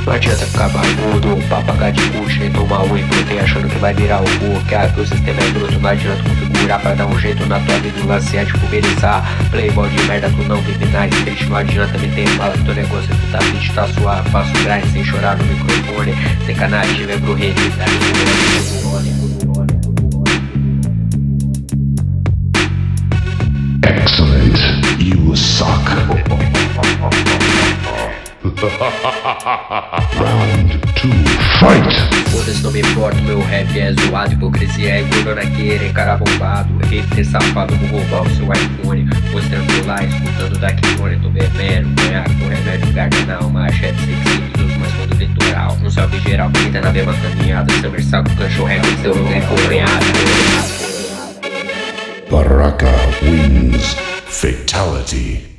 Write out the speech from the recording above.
Não adianta ficar barbudo, papagar de bucha e tomar o input achando que vai virar o cu. Que o sistema é bruto, não adianta configurar pra dar um jeito na tua vida e lancear de pulverizar. Playboy de merda, tu não vive nice, triste, não adianta me ter fala que teu negócio que tá fit, tá suave. Faço grind sem chorar no microfone, sem canagem, vem pro rei, Excellent, you suck. Round 2, fight! Foda-se, não me importa, meu rap é zoado. Hipocrisia é gordo querer cara bombado. Hater safado, vou roubar o seu iPhone. Mostrando lá, escutando da Kikone. Tô bebendo, conhaque, com remédio cardenal. Machete, seguidos, mas quando litoral. Um salve geral, quem tá na mesma caminhada. Seu versaco, cachorro, seu lugar acompanhado. Baraka wins. Fatality.